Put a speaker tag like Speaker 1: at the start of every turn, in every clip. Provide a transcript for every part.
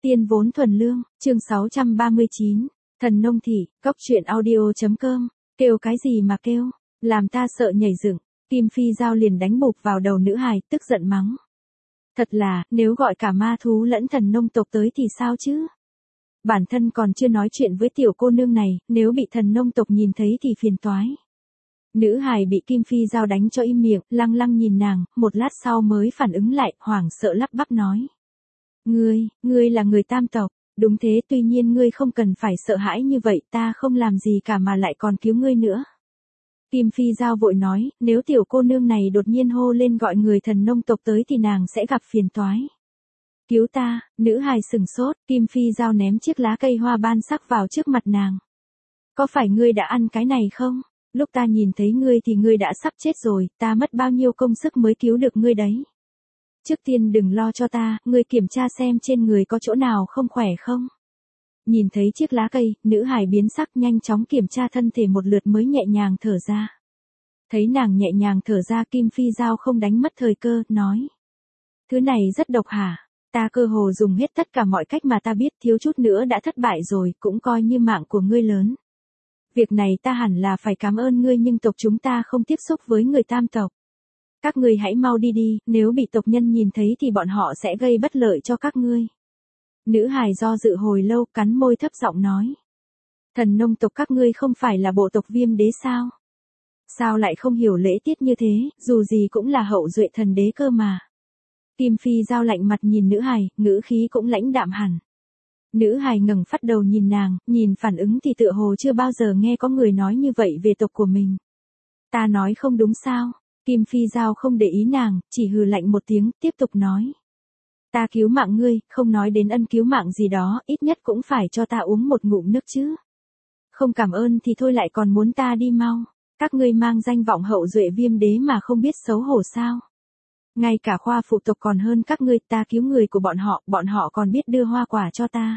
Speaker 1: Tiên vốn thuần lương, chương 639, thần nông thị, cóc truyện audio.com, kêu cái gì mà kêu, làm ta sợ nhảy dựng. Kim Phi Giao liền đánh bụp vào đầu nữ hài, tức giận mắng. Thật là, nếu gọi cả ma thú lẫn thần nông tộc tới thì sao chứ? Bản thân còn chưa nói chuyện với tiểu cô nương này, nếu bị thần nông tộc nhìn thấy thì phiền toái. Nữ hài bị Kim Phi Giao đánh cho im miệng, lăng lăng nhìn nàng, một lát sau mới phản ứng lại, hoảng sợ lắp bắp nói. Ngươi là người Tam tộc, đúng thế, tuy nhiên ngươi không cần phải sợ hãi như vậy, ta không làm gì cả mà lại còn cứu ngươi nữa. Kim Phi Giao vội nói, nếu tiểu cô nương này đột nhiên hô lên gọi người thần nông tộc tới thì nàng sẽ gặp phiền toái. Cứu ta, nữ hài sừng sốt, Kim Phi Giao ném chiếc lá cây hoa ban sắc vào trước mặt nàng. Có phải ngươi đã ăn cái này không? Lúc ta nhìn thấy ngươi thì ngươi đã sắp chết rồi, ta mất bao nhiêu công sức mới cứu được ngươi đấy. Trước tiên đừng lo cho ta, ngươi kiểm tra xem trên người có chỗ nào không khỏe không. Nhìn thấy chiếc lá cây, nữ hài biến sắc nhanh chóng kiểm tra thân thể một lượt mới nhẹ nhàng thở ra. Thấy nàng nhẹ nhàng thở ra, Kim Phi Giao không đánh mất thời cơ, nói. Thứ này rất độc hả? Ta cơ hồ dùng hết tất cả mọi cách mà ta biết, thiếu chút nữa đã thất bại rồi, cũng coi như mạng của ngươi lớn. Việc này ta hẳn là phải cảm ơn ngươi, nhưng tộc chúng ta không tiếp xúc với người Tam tộc. Các ngươi hãy mau đi đi, nếu bị tộc nhân nhìn thấy thì bọn họ sẽ gây bất lợi cho các ngươi. Nữ hài do dự hồi lâu, cắn môi thấp giọng nói. Thần nông tộc các ngươi không phải là bộ tộc Viêm đế sao? Sao lại không hiểu lễ tiết như thế, dù gì cũng là hậu duệ thần đế cơ mà. Kim Phi Giao lạnh mặt nhìn nữ hài, ngữ khí cũng lãnh đạm hẳn. Nữ hài ngẩng phát đầu nhìn nàng, nhìn phản ứng thì tựa hồ chưa bao giờ nghe có người nói như vậy về tộc của mình. Ta nói không đúng sao? Kim Phi Giao không để ý nàng, chỉ hừ lạnh một tiếng, tiếp tục nói. Ta cứu mạng ngươi, không nói đến ân cứu mạng gì đó, ít nhất cũng phải cho ta uống một ngụm nước chứ. Không cảm ơn thì thôi lại còn muốn ta đi mau. Các ngươi mang danh vọng hậu duệ Viêm đế mà không biết xấu hổ sao? Ngay cả khoa phụ tộc còn hơn các ngươi, ta cứu người của bọn họ còn biết đưa hoa quả cho ta.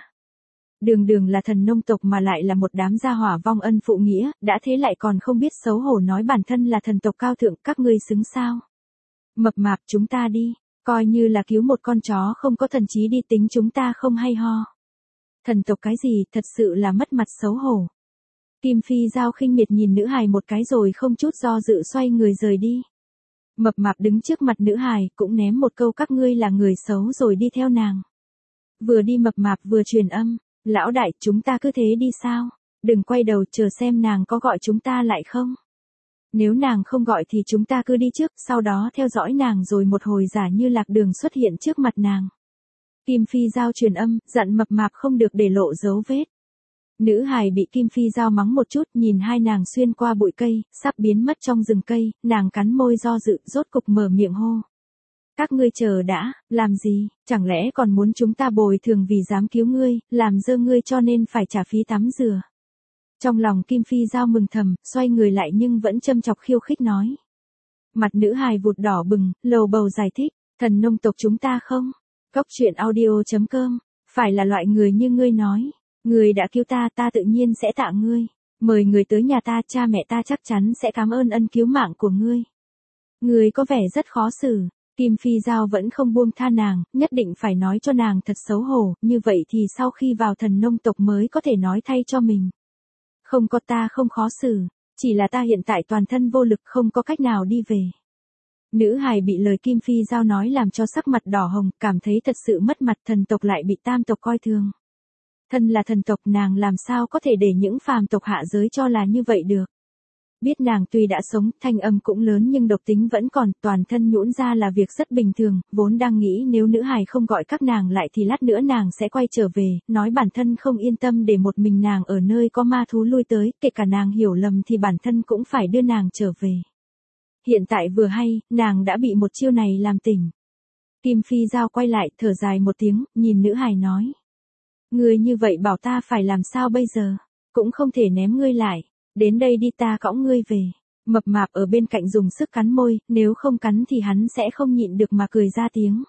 Speaker 1: Đường là thần nông tộc mà lại là một đám gia hỏa vong ân phụ nghĩa, đã thế lại còn không biết xấu hổ nói bản thân là thần tộc cao thượng, các ngươi xứng sao? Mập mạp, chúng ta đi, coi như là cứu một con chó không có thần trí đi, tính chúng ta không hay ho. Thần tộc cái gì, thật sự là mất mặt xấu hổ. Kim Phi Giao khinh miệt nhìn nữ hài một cái rồi không chút do dự xoay người rời đi. Mập mạp đứng trước mặt nữ hài, cũng ném một câu các ngươi là người xấu rồi đi theo nàng. Vừa đi mập mạp vừa truyền âm, lão đại, chúng ta cứ thế đi sao? Đừng quay đầu chờ xem nàng có gọi chúng ta lại không? Nếu nàng không gọi thì chúng ta cứ đi trước, sau đó theo dõi nàng rồi một hồi giả như lạc đường xuất hiện trước mặt nàng. Kim Phi Giao truyền âm, dặn mập mạp không được để lộ dấu vết. Nữ hài bị Kim Phi Giao mắng một chút, nhìn hai nàng xuyên qua bụi cây, sắp biến mất trong rừng cây, nàng cắn môi do dự, rốt cục mở miệng hô. Các ngươi chờ đã, làm gì, chẳng lẽ còn muốn chúng ta bồi thường vì dám cứu ngươi, làm dơ ngươi cho nên phải trả phí tắm rửa. Trong lòng Kim Phi Giao mừng thầm, xoay người lại nhưng vẫn châm chọc khiêu khích nói. Mặt nữ hài vụt đỏ bừng, lầu bầu giải thích, thần nông tộc chúng ta không? Cóc truyện audio.com, phải là loại người như ngươi nói. Ngươi đã cứu ta, ta tự nhiên sẽ tạ ngươi. Mời người tới nhà ta, cha mẹ ta chắc chắn sẽ cảm ơn ân cứu mạng của ngươi. Ngươi có vẻ rất khó xử. Kim Phi Giao vẫn không buông tha nàng, nhất định phải nói cho nàng thật xấu hổ, như vậy thì sau khi vào thần nông tộc mới có thể nói thay cho mình. Không có, ta không khó xử, chỉ là ta hiện tại toàn thân vô lực, không có cách nào đi về. Nữ hài bị lời Kim Phi Giao nói làm cho sắc mặt đỏ hồng, cảm thấy thật sự mất mặt, thần tộc lại bị Tam tộc coi thường. Thân là thần tộc, nàng làm sao có thể để những phàm tộc hạ giới cho là như vậy được. Biết nàng tuy đã sống, thanh âm cũng lớn nhưng độc tính vẫn còn, toàn thân nhũn ra là việc rất bình thường, vốn đang nghĩ nếu nữ hài không gọi các nàng lại thì lát nữa nàng sẽ quay trở về, nói bản thân không yên tâm để một mình nàng ở nơi có ma thú lui tới, kể cả nàng hiểu lầm thì bản thân cũng phải đưa nàng trở về. Hiện tại vừa hay, nàng đã bị một chiêu này làm tỉnh. Kim Phi Giao quay lại, thở dài một tiếng, nhìn nữ hài nói. Ngươi như vậy bảo ta phải làm sao bây giờ, cũng không thể ném ngươi lại. Đến đây đi, ta cõng ngươi về. Mập mạp ở bên cạnh dùng sức cắn môi, nếu không cắn thì hắn sẽ không nhịn được mà cười ra tiếng.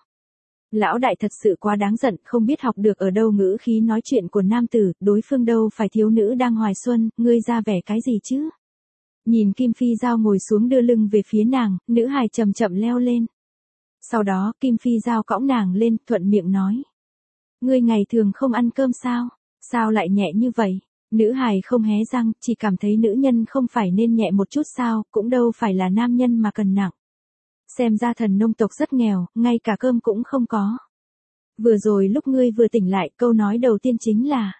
Speaker 1: Lão đại thật sự quá đáng giận, không biết học được ở đâu ngữ khí nói chuyện của nam tử, đối phương đâu phải thiếu nữ đang hoài xuân, ngươi ra vẻ cái gì chứ? Nhìn Kim Phi Giao ngồi xuống đưa lưng về phía nàng, nữ hài chậm chậm leo lên. Sau đó Kim Phi Giao cõng nàng lên, thuận miệng nói. Ngươi ngày thường không ăn cơm sao? Sao lại nhẹ như vậy? Nữ hài không hé răng, chỉ cảm thấy nữ nhân không phải nên nhẹ một chút sao, cũng đâu phải là nam nhân mà cần nặng. Xem ra thần nông tộc rất nghèo, ngay cả cơm cũng không có. Vừa rồi lúc ngươi vừa tỉnh lại, câu nói đầu tiên chính là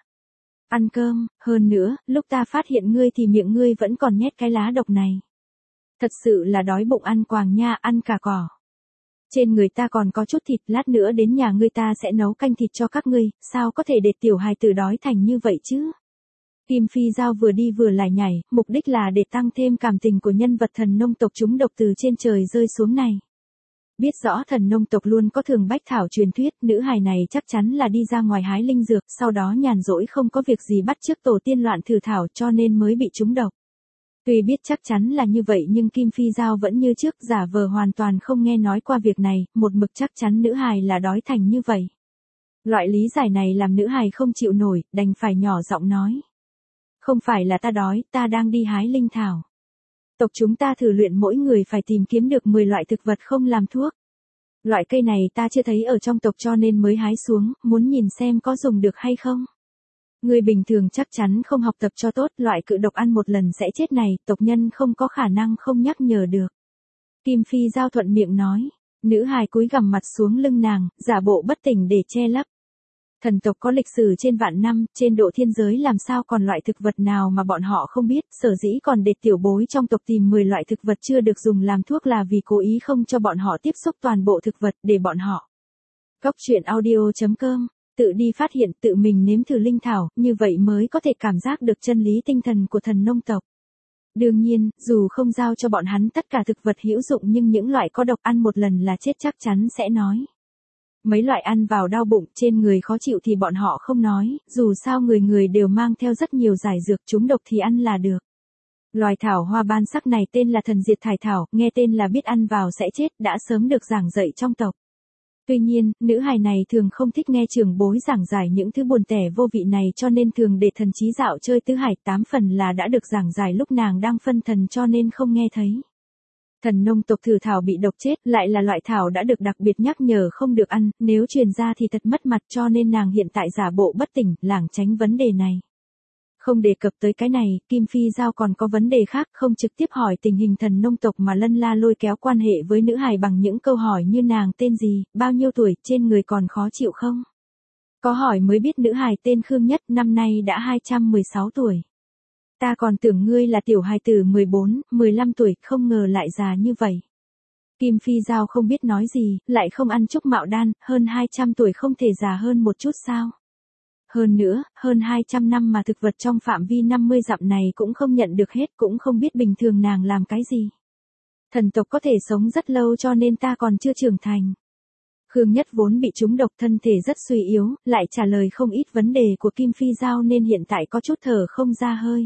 Speaker 1: ăn cơm, hơn nữa, lúc ta phát hiện ngươi thì miệng ngươi vẫn còn nhét cái lá độc này. Thật sự là đói bụng ăn quàng nha, ăn cả cỏ. Trên người ta còn có chút thịt, lát nữa đến nhà ngươi ta sẽ nấu canh thịt cho các ngươi, sao có thể để tiểu hài tử đói thành như vậy chứ? Kim Phi Giao vừa đi vừa lải nhải, mục đích là để tăng thêm cảm tình của nhân vật thần nông tộc chúng độc từ trên trời rơi xuống này. Biết rõ thần nông tộc luôn có thường bách thảo truyền thuyết, nữ hài này chắc chắn là đi ra ngoài hái linh dược, sau đó nhàn rỗi không có việc gì bắt chước tổ tiên loạn thử thảo cho nên mới bị trúng độc. Tuy biết chắc chắn là như vậy nhưng Kim Phi Giao vẫn như trước giả vờ hoàn toàn không nghe nói qua việc này, một mực chắc chắn nữ hài là đói thành như vậy. Loại lý giải này làm nữ hài không chịu nổi, đành phải nhỏ giọng nói. Không phải là ta đói, ta đang đi hái linh thảo. Tộc chúng ta thử luyện mỗi người phải tìm kiếm được 10 loại thực vật không làm thuốc. Loại cây này ta chưa thấy ở trong tộc cho nên mới hái xuống, muốn nhìn xem có dùng được hay không. Người bình thường chắc chắn không học tập cho tốt, loại cự độc ăn một lần sẽ chết này, tộc nhân không có khả năng không nhắc nhở được. Kim Phi Giao thuận miệng nói, nữ hài cúi gằm mặt xuống lưng nàng, giả bộ bất tỉnh để che lấp. Thần tộc có lịch sử trên vạn năm, trên độ thiên giới làm sao còn loại thực vật nào mà bọn họ không biết, sở dĩ còn để tiểu bối trong tộc tìm 10 loại thực vật chưa được dùng làm thuốc là vì cố ý không cho bọn họ tiếp xúc toàn bộ thực vật để bọn họ. Góc truyện audio.com, tự đi phát hiện tự mình nếm thử linh thảo, như vậy mới có thể cảm giác được chân lý tinh thần của thần nông tộc. Đương nhiên, dù không giao cho bọn hắn tất cả thực vật hữu dụng nhưng những loại có độc ăn một lần là chết chắc chắn sẽ nói. Mấy loại ăn vào đau bụng trên người khó chịu thì bọn họ không nói, dù sao người người đều mang theo rất nhiều giải dược chúng độc thì ăn là được. Loài thảo hoa ban sắc này tên là thần diệt thải thảo, nghe tên là biết ăn vào sẽ chết, đã sớm được giảng dạy trong tộc. Tuy nhiên, nữ hài này thường không thích nghe trưởng bối giảng giải những thứ buồn tẻ vô vị này cho nên thường để thần trí dạo chơi tứ hải, 8 phần là đã được giảng giải lúc nàng đang phân thần cho nên không nghe thấy. Thần nông tộc thử thảo bị độc chết, lại là loại thảo đã được đặc biệt nhắc nhở không được ăn, nếu truyền ra thì thật mất mặt cho nên nàng hiện tại giả bộ bất tỉnh, lảng tránh vấn đề này. Không đề cập tới cái này, Kim Phi Giao còn có vấn đề khác, không trực tiếp hỏi tình hình thần nông tộc mà lân la lôi kéo quan hệ với nữ hài bằng những câu hỏi như nàng tên gì, bao nhiêu tuổi, trên người còn khó chịu không? Có hỏi mới biết nữ hài tên Khương Nhất, năm nay đã 216 tuổi. Ta còn tưởng ngươi là tiểu hài tử 14, 15 tuổi, không ngờ lại già như vậy. Kim Phi Giao không biết nói gì, lại không ăn chúc mạo đan, hơn 200 tuổi không thể già hơn một chút sao? Hơn nữa, hơn 200 năm mà thực vật trong phạm vi 50 dặm này cũng không nhận được hết, cũng không biết bình thường nàng làm cái gì. Thần tộc có thể sống rất lâu cho nên ta còn chưa trưởng thành. Khương Nhất vốn bị trúng độc thân thể rất suy yếu, lại trả lời không ít vấn đề của Kim Phi Giao nên hiện tại có chút thở không ra hơi.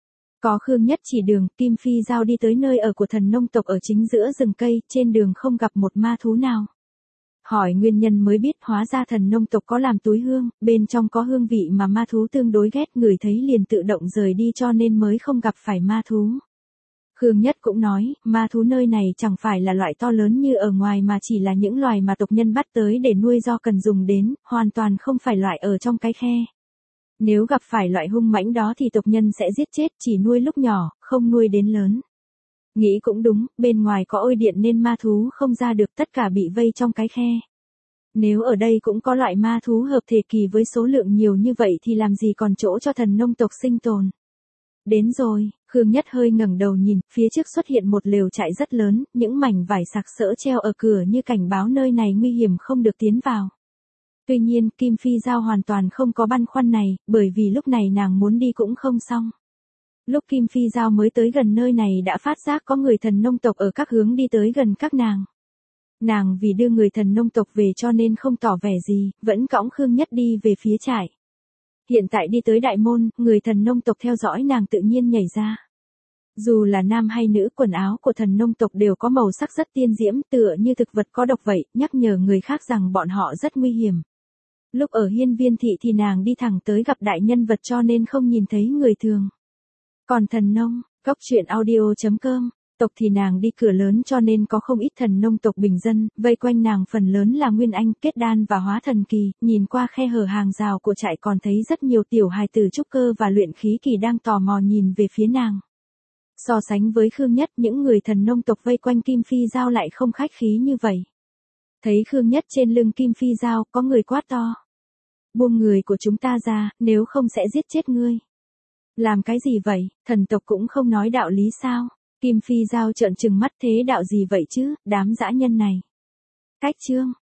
Speaker 1: Có Khương Nhất chỉ đường, Kim Phi Giao đi tới nơi ở của thần nông tộc ở chính giữa rừng cây, trên đường không gặp một ma thú nào. Hỏi nguyên nhân mới biết hóa ra thần nông tộc có làm túi hương, bên trong có hương vị mà ma thú tương đối ghét, người thấy liền tự động rời đi cho nên mới không gặp phải ma thú. Khương Nhất cũng nói, ma thú nơi này chẳng phải là loại to lớn như ở ngoài mà chỉ là những loài mà tộc nhân bắt tới để nuôi do cần dùng đến, hoàn toàn không phải loại ở trong cái khe. Nếu gặp phải loại hung mãnh đó thì tộc nhân sẽ giết chết, chỉ nuôi lúc nhỏ, không nuôi đến lớn. Nghĩ cũng đúng, bên ngoài có ôi điện nên ma thú không ra được, tất cả bị vây trong cái khe. Nếu ở đây cũng có loại ma thú hợp thể kỳ với số lượng nhiều như vậy thì làm gì còn chỗ cho thần nông tộc sinh tồn. Đến rồi, Khương Nhất hơi ngẩng đầu nhìn, phía trước xuất hiện một lều trại rất lớn, những mảnh vải sặc sỡ treo ở cửa như cảnh báo nơi này nguy hiểm không được tiến vào. Tuy nhiên, Kim Phi Giao hoàn toàn không có băn khoăn này, bởi vì lúc này nàng muốn đi cũng không xong. Lúc Kim Phi Giao mới tới gần nơi này đã phát giác có người thần nông tộc ở các hướng đi tới gần các nàng. Nàng vì đưa người thần nông tộc về cho nên không tỏ vẻ gì, vẫn cõng Khương Nhất đi về phía trại. Hiện tại đi tới đại môn, người thần nông tộc theo dõi nàng tự nhiên nhảy ra. Dù là nam hay nữ, quần áo của thần nông tộc đều có màu sắc rất tiên diễm, tựa như thực vật có độc vậy, nhắc nhở người khác rằng bọn họ rất nguy hiểm. Lúc ở hiên viên thị thì nàng đi thẳng tới gặp đại nhân vật cho nên không nhìn thấy người thường. Còn thần nông, góc truyện audio.com Tộc thì nàng đi cửa lớn cho nên có không ít thần nông tộc bình dân, vây quanh nàng phần lớn là Nguyên Anh, Kết Đan và Hóa Thần Kỳ, nhìn qua khe hở hàng rào của trại còn thấy rất nhiều tiểu hài tử trúc cơ và luyện khí kỳ đang tò mò nhìn về phía nàng. So sánh với Khương Nhất, những người thần nông tộc vây quanh Kim Phi Dao lại không khách khí như vậy. Thấy Khương Nhất trên lưng Kim Phi Dao, có người quát to. Buông người của chúng ta ra, nếu không sẽ giết chết ngươi. Làm cái gì vậy, thần tộc cũng không nói đạo lý sao? Kim Phi Dao trợn trừng mắt, thế đạo gì vậy chứ, đám dã nhân này. Cách chương.